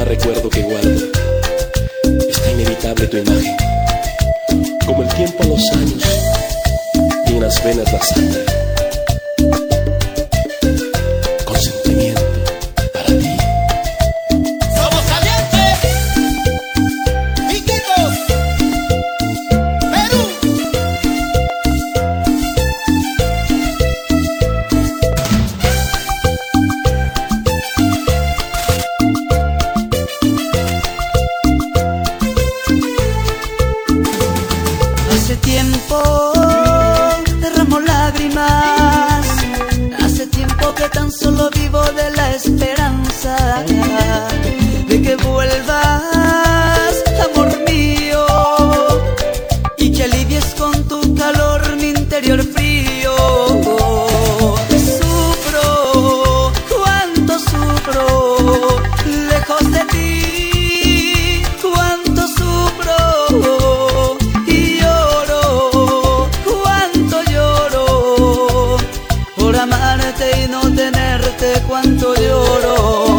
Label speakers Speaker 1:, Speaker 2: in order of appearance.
Speaker 1: recuerdo que guardo está inevitable tu imagen. Como el tiempo a los años y en las venas la sangre. Con sentimiento para ti.
Speaker 2: ¡Somos calientes! ¡Iquitos! ¡Perú!
Speaker 3: Hace tiempo derramo lágrimas, hace tiempo que tan solo vivo de la esperanza de que vuelvas, amor mío, y que alivies con tu calor mi interior frío. Sufro, cuánto sufro, lejos de ti, cuánto sufro. Por amarte y no tenerte, cuánto lloro.